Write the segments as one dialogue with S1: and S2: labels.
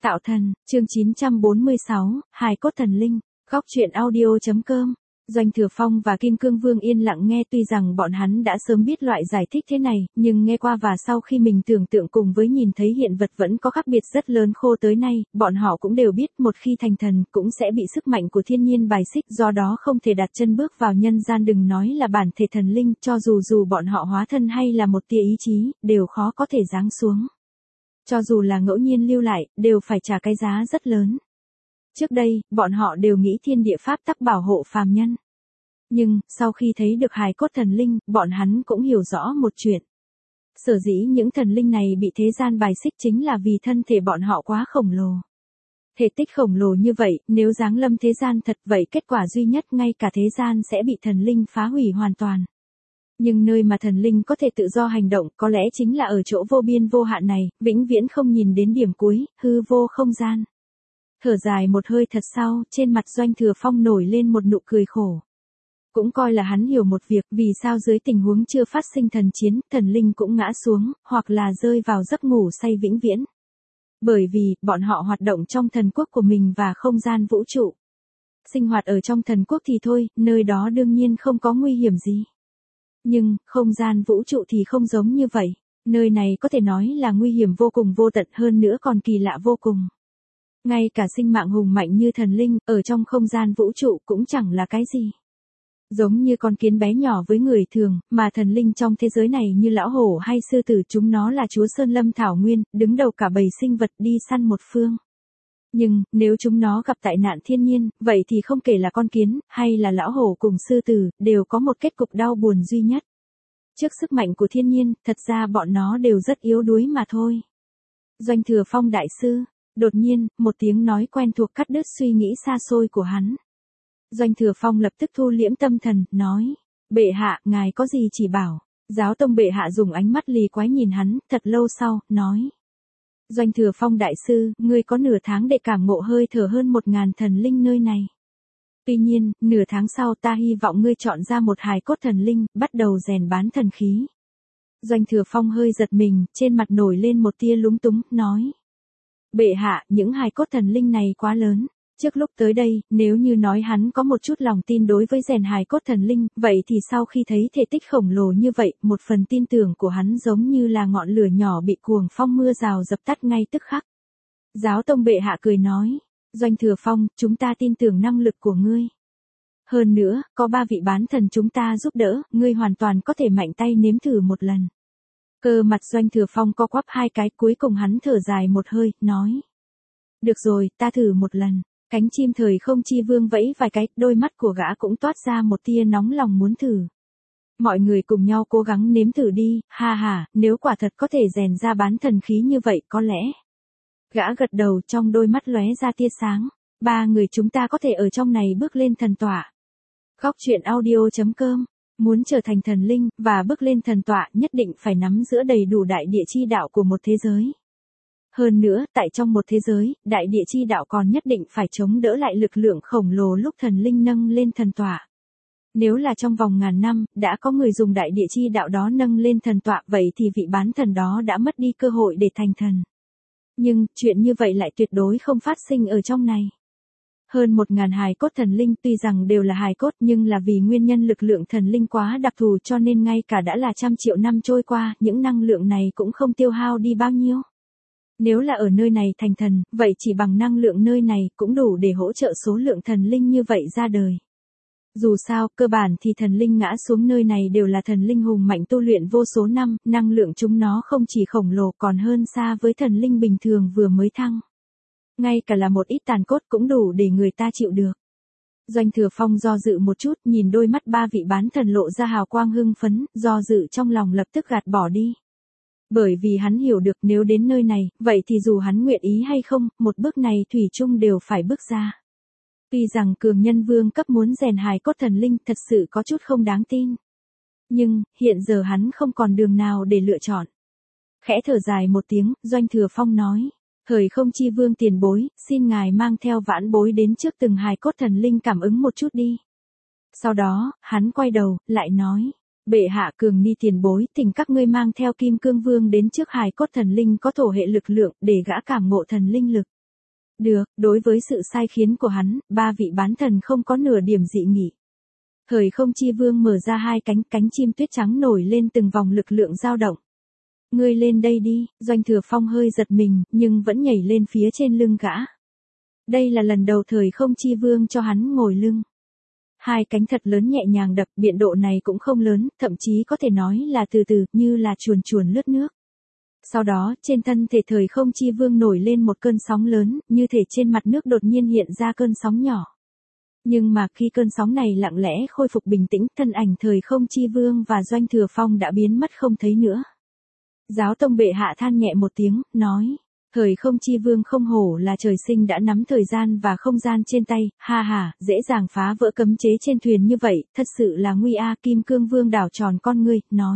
S1: Tạo thần, chương 946, hài cốt thần linh, góc truyện audio.com. Doanh Thừa Phong và Kim Cương Vương yên lặng nghe, tuy rằng bọn hắn đã sớm biết loại giải thích thế này, nhưng nghe qua và sau khi mình tưởng tượng cùng với nhìn thấy hiện vật vẫn có khác biệt rất lớn khô tới nay, bọn họ cũng đều biết một khi thành thần cũng sẽ bị sức mạnh của thiên nhiên bài xích, do đó không thể đặt chân bước vào nhân gian, đừng nói là bản thể thần linh, cho dù bọn họ hóa thân hay là một tia ý chí, đều khó có thể giáng xuống. Cho dù là ngẫu nhiên lưu lại, đều phải trả cái giá rất lớn. Trước đây, bọn họ đều nghĩ thiên địa pháp tắc bảo hộ phàm nhân. Nhưng, sau khi thấy được hài cốt thần linh, bọn hắn cũng hiểu rõ một chuyện. Sở dĩ những thần linh này bị thế gian bài xích chính là vì thân thể bọn họ quá khổng lồ. Thể tích khổng lồ như vậy, nếu giáng lâm thế gian thật vậy kết quả duy nhất ngay cả thế gian sẽ bị thần linh phá hủy hoàn toàn. Nhưng nơi mà thần linh có thể tự do hành động có lẽ chính là ở chỗ vô biên vô hạn này, vĩnh viễn không nhìn đến điểm cuối, hư vô không gian. Thở dài một hơi thật sau, trên mặt Doanh Thừa Phong nổi lên một nụ cười khổ. Cũng coi là hắn hiểu một việc, vì sao dưới tình huống chưa phát sinh thần chiến, thần linh cũng ngã xuống, hoặc là rơi vào giấc ngủ say vĩnh viễn. Bởi vì, bọn họ hoạt động trong thần quốc của mình và không gian vũ trụ. Sinh hoạt ở trong thần quốc thì thôi, nơi đó đương nhiên không có nguy hiểm gì. Nhưng, không gian vũ trụ thì không giống như vậy. Nơi này có thể nói là nguy hiểm vô cùng vô tận, hơn nữa còn kỳ lạ vô cùng. Ngay cả sinh mạng hùng mạnh như thần linh, ở trong không gian vũ trụ cũng chẳng là cái gì. Giống như con kiến bé nhỏ với người thường, mà thần linh trong thế giới này như lão hổ hay sư tử, chúng nó là chúa Sơn Lâm Thảo Nguyên, đứng đầu cả bầy sinh vật đi săn một phương. Nhưng, nếu chúng nó gặp tai nạn thiên nhiên, vậy thì không kể là con kiến, hay là lão hổ cùng sư tử, đều có một kết cục đau buồn duy nhất. Trước sức mạnh của thiên nhiên, thật ra bọn nó đều rất yếu đuối mà thôi. Doanh Thừa Phong đại sư, đột nhiên, một tiếng nói quen thuộc cắt đứt suy nghĩ xa xôi của hắn. Doanh Thừa Phong lập tức thu liễm tâm thần, nói, bệ hạ, ngài có gì chỉ bảo. Giáo tông bệ hạ dùng ánh mắt lì quái nhìn hắn, thật lâu sau, nói. Doanh Thừa Phong đại sư, ngươi có nửa tháng để cảm ngộ hơi thở hơn 1000 thần linh nơi này. Tuy nhiên, nửa tháng sau ta hy vọng ngươi chọn ra một hài cốt thần linh, bắt đầu rèn bán thần khí. Doanh Thừa Phong hơi giật mình, trên mặt nổi lên một tia lúng túng, nói. Bệ hạ, những hài cốt thần linh này quá lớn. Trước lúc tới đây, nếu như nói hắn có một chút lòng tin đối với rèn hài cốt thần linh, vậy thì sau khi thấy thể tích khổng lồ như vậy, một phần tin tưởng của hắn giống như là ngọn lửa nhỏ bị cuồng phong mưa rào dập tắt ngay tức khắc. Giáo tông bệ hạ cười nói, Doanh Thừa Phong, chúng ta tin tưởng năng lực của ngươi. Hơn nữa, có 3 vị bán thần chúng ta giúp đỡ, ngươi hoàn toàn có thể mạnh tay nếm thử một lần. Cơ mặt Doanh Thừa Phong co quắp hai cái, cuối cùng hắn thở dài một hơi, nói. Được rồi, ta thử một lần. Cánh chim thời không chi vương vẫy vài cái, đôi mắt của gã cũng toát ra một tia nóng lòng muốn thử. Mọi người cùng nhau cố gắng nếm thử đi, ha ha, nếu quả thật có thể rèn ra bán thần khí như vậy có lẽ. Gã gật đầu, trong đôi mắt lóe ra tia sáng. 3 người chúng ta có thể ở trong này bước lên thần tọa. Góc truyện audio.com. Muốn trở thành thần linh, và bước lên thần tọa nhất định phải nắm giữ đầy đủ đại địa chi đạo của một thế giới. Hơn nữa, tại trong một thế giới, đại địa chi đạo còn nhất định phải chống đỡ lại lực lượng khổng lồ lúc thần linh nâng lên thần tọa. Nếu là trong vòng ngàn năm, đã có người dùng đại địa chi đạo đó nâng lên thần tọa, vậy thì vị bán thần đó đã mất đi cơ hội để thành thần. Nhưng, chuyện như vậy lại tuyệt đối không phát sinh ở trong này. Hơn 1000 hài cốt thần linh tuy rằng đều là hài cốt, nhưng là vì nguyên nhân lực lượng thần linh quá đặc thù cho nên ngay cả đã là 100 triệu năm trôi qua, những năng lượng này cũng không tiêu hao đi bao nhiêu. Nếu là ở nơi này thành thần, vậy chỉ bằng năng lượng nơi này cũng đủ để hỗ trợ số lượng thần linh như vậy ra đời. Dù sao, cơ bản thì thần linh ngã xuống nơi này đều là thần linh hùng mạnh tu luyện vô số năm, năng lượng chúng nó không chỉ khổng lồ còn hơn xa với thần linh bình thường vừa mới thăng. Ngay cả là một ít tàn cốt cũng đủ để người ta chịu được. Doanh Thừa Phong do dự một chút, nhìn đôi mắt 3 vị bán thần lộ ra hào quang hưng phấn, do dự trong lòng lập tức gạt bỏ đi. Bởi vì hắn hiểu được nếu đến nơi này, vậy thì dù hắn nguyện ý hay không, một bước này thủy chung đều phải bước ra. Tuy rằng cường nhân vương cấp muốn rèn hài cốt thần linh thật sự có chút không đáng tin. Nhưng, hiện giờ hắn không còn đường nào để lựa chọn. Khẽ thở dài một tiếng, Doanh Thừa Phong nói. Thời không chi vương tiền bối, xin ngài mang theo vãn bối đến trước từng hài cốt thần linh cảm ứng một chút đi. Sau đó, hắn quay đầu, lại nói. Bệ hạ cường ni tiền bối, thỉnh các ngươi mang theo Kim Cương Vương đến trước hài cốt thần linh có thổ hệ lực lượng, để gã cảm ngộ thần linh lực. Được, đối với sự sai khiến của hắn, ba vị bán thần không có nửa điểm dị nghị. Thời không chi vương mở ra hai cánh, cánh chim tuyết trắng nổi lên từng vòng lực lượng dao động. Ngươi lên đây đi, Doanh Thừa Phong hơi giật mình, nhưng vẫn nhảy lên phía trên lưng gã. Đây là lần đầu thời không chi vương cho hắn ngồi lưng. Hai cánh thật lớn nhẹ nhàng đập, biện độ này cũng không lớn, thậm chí có thể nói là từ từ, như là chuồn chuồn lướt nước. Sau đó, trên thân thể thời không chi vương nổi lên một cơn sóng lớn, như thể trên mặt nước đột nhiên hiện ra cơn sóng nhỏ. Nhưng mà khi cơn sóng này lặng lẽ khôi phục bình tĩnh, thân ảnh thời không chi vương và Doanh Thừa Phong đã biến mất không thấy nữa. Giáo tông bệ hạ than nhẹ một tiếng, nói, thời không chi vương không hổ là trời sinh đã nắm thời gian và không gian trên tay, ha ha, dễ dàng phá vỡ cấm chế trên thuyền như vậy, thật sự là nguy a. Kim Cương Vương đảo tròn con ngươi, nói.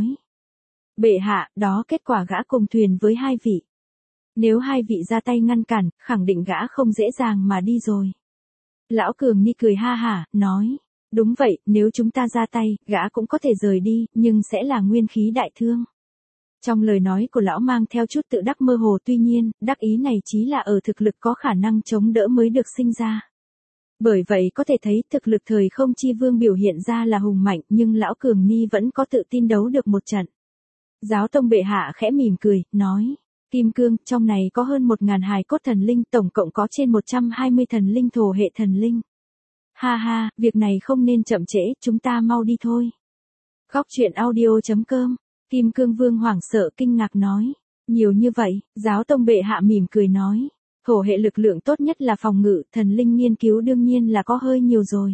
S1: Bệ hạ, đó kết quả gã cùng thuyền với hai vị. Nếu hai vị ra tay ngăn cản, khẳng định gã không dễ dàng mà đi rồi. Lão Cường Ni cười ha hả, nói. Đúng vậy, nếu chúng ta ra tay, gã cũng có thể rời đi, nhưng sẽ là nguyên khí đại thương. Trong lời nói của lão mang theo chút tự đắc mơ hồ, tuy nhiên, đắc ý này chí là ở thực lực có khả năng chống đỡ mới được sinh ra. Bởi vậy có thể thấy thực lực thời không chi vương biểu hiện ra là hùng mạnh, nhưng lão Cường Ni vẫn có tự tin đấu được một trận. Giáo tông bệ hạ khẽ mỉm cười, nói. Kim Cương, trong này có hơn 1.000 hài cốt thần linh, tổng cộng có trên 120 thần linh thổ hệ thần linh. Ha ha, việc này không nên chậm trễ, chúng ta mau đi thôi. Góc truyện audio.com. Kim Cương Vương hoảng sợ kinh ngạc nói. Nhiều như vậy, giáo tông bệ hạ mỉm cười nói. Thổ hệ lực lượng tốt nhất là phòng ngự, thần linh nghiên cứu đương nhiên là có hơi nhiều rồi.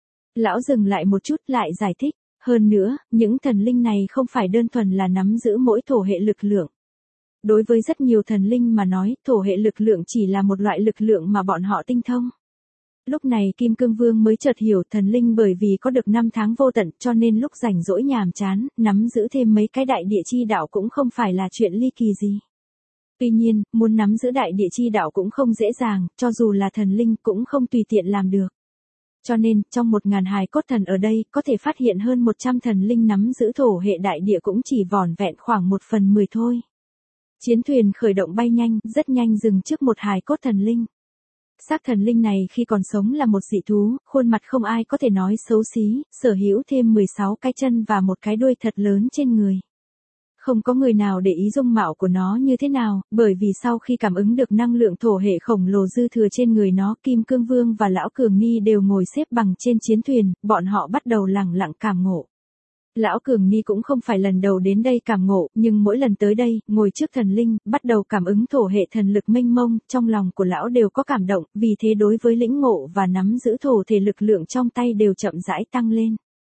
S1: Lão dừng lại một chút lại giải thích. Hơn nữa, những thần linh này không phải đơn thuần là nắm giữ mỗi thổ hệ lực lượng. Đối với rất nhiều thần linh mà nói, thổ hệ lực lượng chỉ là một loại lực lượng mà bọn họ tinh thông. Lúc này Kim Cương Vương mới chợt hiểu thần linh bởi vì có được 5 tháng vô tận cho nên lúc rảnh rỗi nhàm chán, nắm giữ thêm mấy cái đại địa chi đạo cũng không phải là chuyện ly kỳ gì. Tuy nhiên, muốn nắm giữ đại địa chi đạo cũng không dễ dàng, cho dù là thần linh cũng không tùy tiện làm được. Cho nên, trong 1.000 hài cốt thần ở đây, có thể phát hiện hơn 100 thần linh nắm giữ thổ hệ đại địa cũng chỉ vỏn vẹn khoảng 1/10 thôi. Chiến thuyền khởi động bay nhanh, rất nhanh dừng trước một hài cốt thần linh. Xác thần linh này khi còn sống là một dị thú, khuôn mặt không ai có thể nói xấu xí, sở hữu thêm 16 cái chân và một cái đuôi thật lớn trên người. Không có người nào để ý dung mạo của nó như thế nào, bởi vì sau khi cảm ứng được năng lượng thổ hệ khổng lồ dư thừa trên người nó, Kim Cương Vương và Lão Cường Ni đều ngồi xếp bằng trên chiến thuyền, bọn họ bắt đầu lẳng lặng cảm ngộ. Lão Cường Ni cũng không phải lần đầu đến đây cảm ngộ, nhưng mỗi lần tới đây, ngồi trước thần linh, bắt đầu cảm ứng thổ hệ thần lực mênh mông, trong lòng của lão đều có cảm động, vì thế đối với lĩnh ngộ và nắm giữ thổ thể lực lượng trong tay đều chậm rãi tăng lên.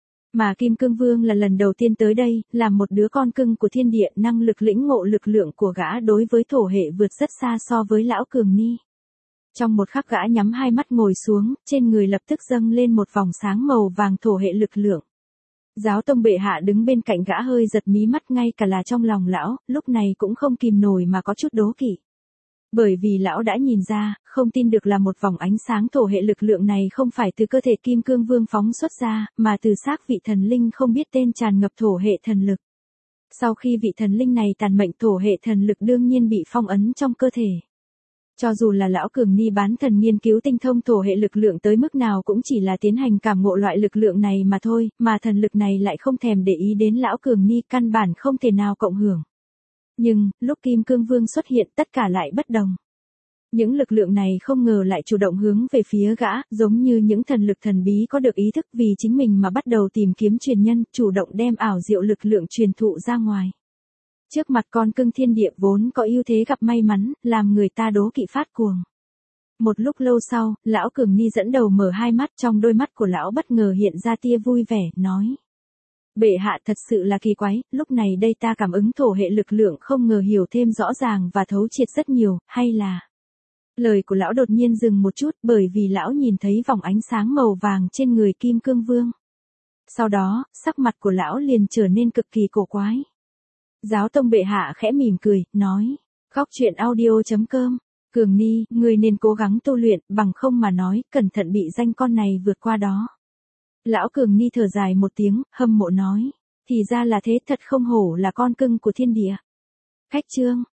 S1: Mà Kim Cương Vương là lần đầu tiên tới đây, làm một đứa con cưng của thiên địa, năng lực lĩnh ngộ lực lượng của gã đối với thổ hệ vượt rất xa so với Lão Cường Ni. Trong một khắc gã nhắm hai mắt ngồi xuống, trên người lập tức dâng lên một vòng sáng màu vàng thổ hệ lực lượng. Giáo tông bệ hạ đứng bên cạnh gã hơi giật mí mắt, ngay cả là trong lòng lão, lúc này cũng không kìm nổi mà có chút đố kỵ. Bởi vì lão đã nhìn ra, không tin được là một vòng ánh sáng thổ hệ lực lượng này không phải từ cơ thể Kim Cương Vương phóng xuất ra, mà từ xác vị thần linh không biết tên tràn ngập thổ hệ thần lực. Sau khi vị thần linh này tàn mệnh, thổ hệ thần lực đương nhiên bị phong ấn trong cơ thể. Cho dù là Lão Cường Ni bán thần nghiên cứu tinh thông thổ hệ lực lượng tới mức nào cũng chỉ là tiến hành cảm ngộ loại lực lượng này mà thôi, mà thần lực này lại không thèm để ý đến Lão Cường Ni, căn bản không thể nào cộng hưởng. Nhưng, lúc Kim Cương Vương xuất hiện tất cả lại bất đồng. Những lực lượng này không ngờ lại chủ động hướng về phía gã, giống như những thần lực thần bí có được ý thức vì chính mình mà bắt đầu tìm kiếm truyền nhân, chủ động đem ảo diệu lực lượng truyền thụ ra ngoài. Trước mặt con cưng thiên địa vốn có ưu thế gặp may mắn, làm người ta đố kỵ phát cuồng. Một lúc lâu sau, Lão Cường Ni dẫn đầu mở hai mắt, trong đôi mắt của lão bất ngờ hiện ra tia vui vẻ, nói. Bệ hạ thật sự là kỳ quái, lúc này đây ta cảm ứng thổ hệ lực lượng không ngờ hiểu thêm rõ ràng và thấu triệt rất nhiều, hay là... Lời của lão đột nhiên dừng một chút, bởi vì lão nhìn thấy vòng ánh sáng màu vàng trên người Kim Cương Vương. Sau đó, sắc mặt của lão liền trở nên cực kỳ cổ quái. Giáo tông bệ hạ khẽ mỉm cười, nói. Góc truyện audio.com. Cường Ni, người nên cố gắng tu luyện, bằng không mà nói, cẩn thận bị danh con này vượt qua đó. Lão Cường Ni thở dài một tiếng, hâm mộ nói. Thì ra là thế, thật không hổ là con cưng của thiên địa. Khách chương.